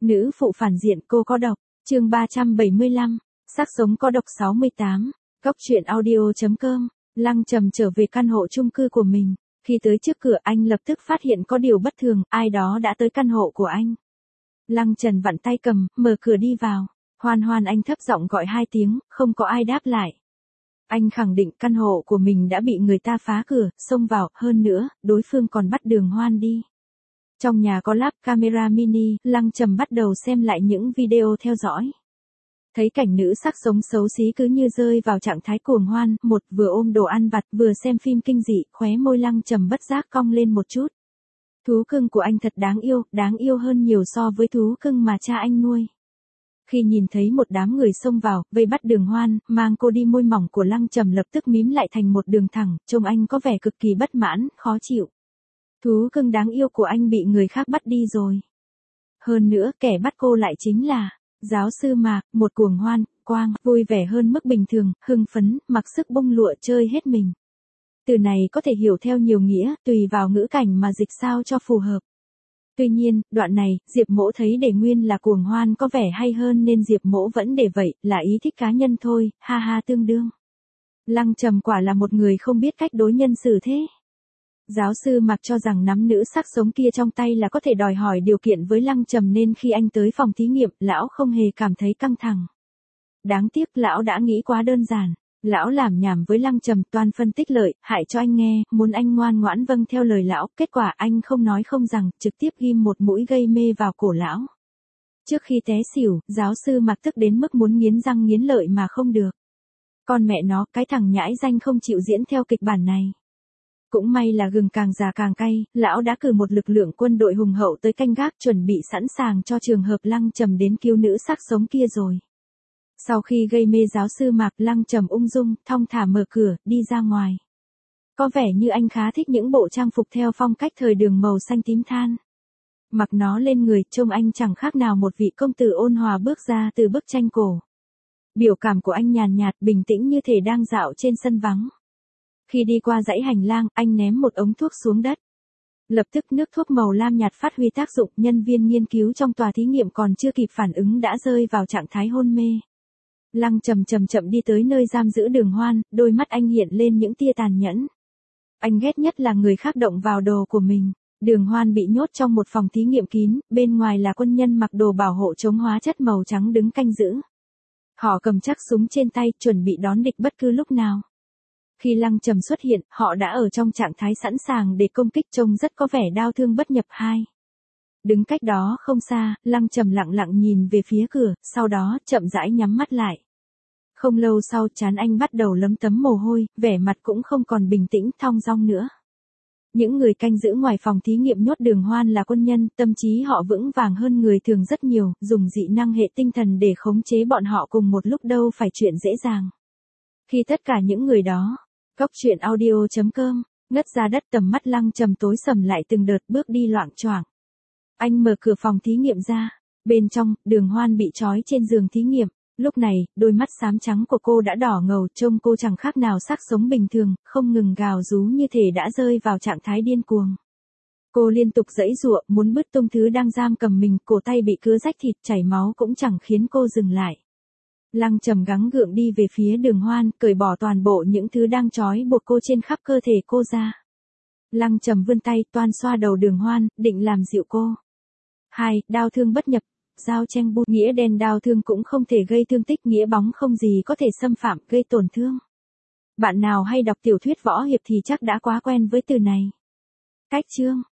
Nữ phụ phản diện cô có độc, chương 375, xác sống có độc 68, góc truyện audio.com, Lăng Trầm trở về căn hộ chung cư của mình. Khi tới trước cửa anh lập tức phát hiện có điều bất thường, ai đó đã tới căn hộ của anh. Lăng Trần vặn tay cầm, mở cửa đi vào. Hoan Hoan, anh thấp giọng gọi 2 tiếng, không có ai đáp lại. Anh khẳng định căn hộ của mình đã bị người ta phá cửa, xông vào, hơn nữa, đối phương còn bắt Đường Hoan đi. Trong nhà có lắp camera mini, Lăng Trầm bắt đầu xem lại những video theo dõi. Thấy cảnh nữ sắc sống xấu xí cứ như rơi vào trạng thái cuồng hoan, một vừa ôm đồ ăn vặt vừa xem phim kinh dị, khóe môi Lăng Trầm bất giác cong lên một chút. Thú cưng của anh thật đáng yêu hơn nhiều so với thú cưng mà cha anh nuôi. Khi nhìn thấy một đám người xông vào, vây bắt Đường Hoan, mang cô đi, môi mỏng của Lăng Trầm lập tức mím lại thành một đường thẳng, trông anh có vẻ cực kỳ bất mãn, khó chịu. Thú cưng đáng yêu của anh bị người khác bắt đi rồi. Hơn nữa, kẻ bắt cô lại chính là giáo sư Mạc, một cuồng hoan, quang, vui vẻ hơn mức bình thường, hưng phấn, mặc sức bông lụa chơi hết mình. Từ này có thể hiểu theo nhiều nghĩa, tùy vào ngữ cảnh mà dịch sao cho phù hợp. Tuy nhiên, đoạn này, Diệp Mỗ thấy để nguyên là cuồng hoan có vẻ hay hơn nên Diệp Mỗ vẫn để vậy, là ý thích cá nhân thôi, ha ha tương đương. Lăng Trầm quả là một người không biết cách đối nhân xử thế. Giáo sư Mạc cho rằng nắm nữ sắc sống kia trong tay là có thể đòi hỏi điều kiện với Lăng Trầm nên khi anh tới phòng thí nghiệm, lão không hề cảm thấy căng thẳng. Đáng tiếc lão đã nghĩ quá đơn giản. Lão làm nhảm với Lăng Trầm toàn phân tích lợi, hại cho anh nghe, muốn anh ngoan ngoãn vâng theo lời lão, kết quả anh không nói không rằng, trực tiếp ghim một mũi gây mê vào cổ lão. Trước khi té xỉu, giáo sư Mạc tức đến mức muốn nghiến răng nghiến lợi mà không được. Con mẹ nó, cái thằng nhãi danh không chịu diễn theo kịch bản này. Cũng may là gừng càng già càng cay, lão đã cử một lực lượng quân đội hùng hậu tới canh gác chuẩn bị sẵn sàng cho trường hợp Lăng Trầm đến cứu nữ sắc sống kia rồi. Sau khi gây mê giáo sư Mạc, Lăng Trầm ung dung, thong thả mở cửa, đi ra ngoài. Có vẻ như anh khá thích những bộ trang phục theo phong cách thời Đường màu xanh tím than. Mặc nó lên người, trông anh chẳng khác nào một vị công tử ôn hòa bước ra từ bức tranh cổ. Biểu cảm của anh nhàn nhạt, bình tĩnh như thể đang dạo trên sân vắng. Khi đi qua dãy hành lang, anh ném một ống thuốc xuống đất. Lập tức nước thuốc màu lam nhạt phát huy tác dụng, nhân viên nghiên cứu trong tòa thí nghiệm còn chưa kịp phản ứng đã rơi vào trạng thái hôn mê. Lăng Trầm chậm chậm đi tới nơi giam giữ Đường Hoan, đôi mắt anh hiện lên những tia tàn nhẫn. Anh ghét nhất là người khác động vào đồ của mình. Đường Hoan bị nhốt trong một phòng thí nghiệm kín, bên ngoài là quân nhân mặc đồ bảo hộ chống hóa chất màu trắng đứng canh giữ. Họ cầm chắc súng trên tay, chuẩn bị đón địch bất cứ lúc nào. Khi Lăng Trầm xuất hiện, họ đã ở trong trạng thái sẵn sàng để công kích, trông rất có vẻ đao thương bất nhập hai. Đứng cách đó không xa, Lăng Trầm lặng lặng nhìn về phía cửa, sau đó chậm rãi nhắm mắt lại. Không lâu sau, trán anh bắt đầu lấm tấm mồ hôi, vẻ mặt cũng không còn bình tĩnh thong dong nữa. Những người canh giữ ngoài phòng thí nghiệm nhốt Đường Hoan là quân nhân, tâm trí họ vững vàng hơn người thường rất nhiều, dùng dị năng hệ tinh thần để khống chế bọn họ cùng một lúc đâu phải chuyện dễ dàng. Khi tất cả những người đó, góc truyện audio.com, ngất ra đất, tầm mắt Lăng Trầm tối sầm lại từng đợt, bước đi loạng choạng. Anh mở cửa phòng thí nghiệm ra, bên trong, Đường Hoan bị trói trên giường thí nghiệm. Lúc này, đôi mắt xám trắng của cô đã đỏ ngầu, trông cô chẳng khác nào xác sống bình thường, không ngừng gào rú như thể đã rơi vào trạng thái điên cuồng. Cô liên tục giãy giụa, muốn bứt tung thứ đang giam cầm mình, cổ tay bị cứa rách thịt, chảy máu cũng chẳng khiến cô dừng lại. Lăng Trầm gắng gượng đi về phía Đường Hoan, cởi bỏ toàn bộ những thứ đang trói buộc cô trên khắp cơ thể cô ra. Lăng Trầm vươn tay toan xoa đầu Đường Hoan, định làm dịu cô. 2. Đao thương bất nhập. Dao cheng bu, nghĩa đen đao thương cũng không thể gây thương tích, nghĩa bóng không gì có thể xâm phạm, gây tổn thương. Bạn nào hay đọc tiểu thuyết võ hiệp thì chắc đã quá quen với từ này. Cách chương